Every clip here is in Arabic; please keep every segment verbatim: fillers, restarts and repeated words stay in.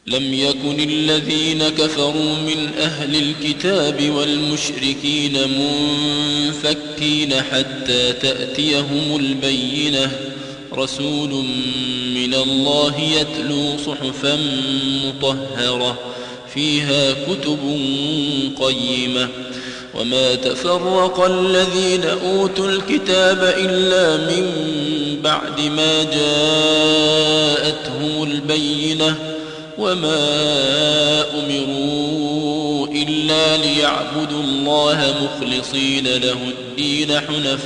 لم يكن الذين كفروا من أهل الكتاب والمشركين منفكين حتى تأتيهم البينة رسول من الله يتلو صحفا مطهرة فيها كتب قيمة وما تفرق الذين أوتوا الكتاب إلا من بعد ما جاءتهم البينة وما أمروا إلا ليعبدوا الله مخلصين له الدين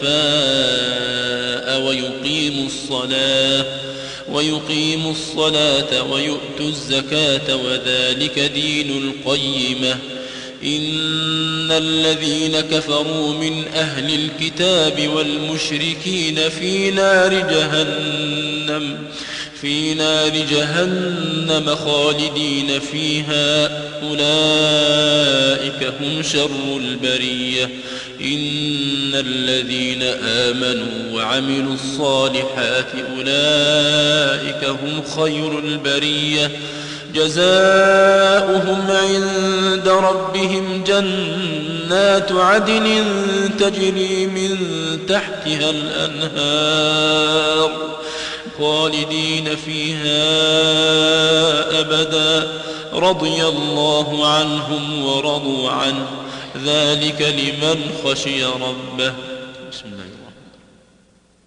حنفاء ويقيموا الصلاة ويقيموا الصلاة ويؤتوا الزكاة وذلك دين القيمة إن الذين كفروا من أهل الكتاب والمشركين في نار جهنم في نار جهنم خالدين فيها أولئك هم شر البرية إن الذين آمنوا وعملوا الصالحات أولئك هم خير البرية جزاؤهم عند ربهم جنات عدن تجري من تحتها الأنهار خالدين فيها أبدا رضي الله عنهم ورضوا عنه ذلك لمن خشي ربه. بسم الله.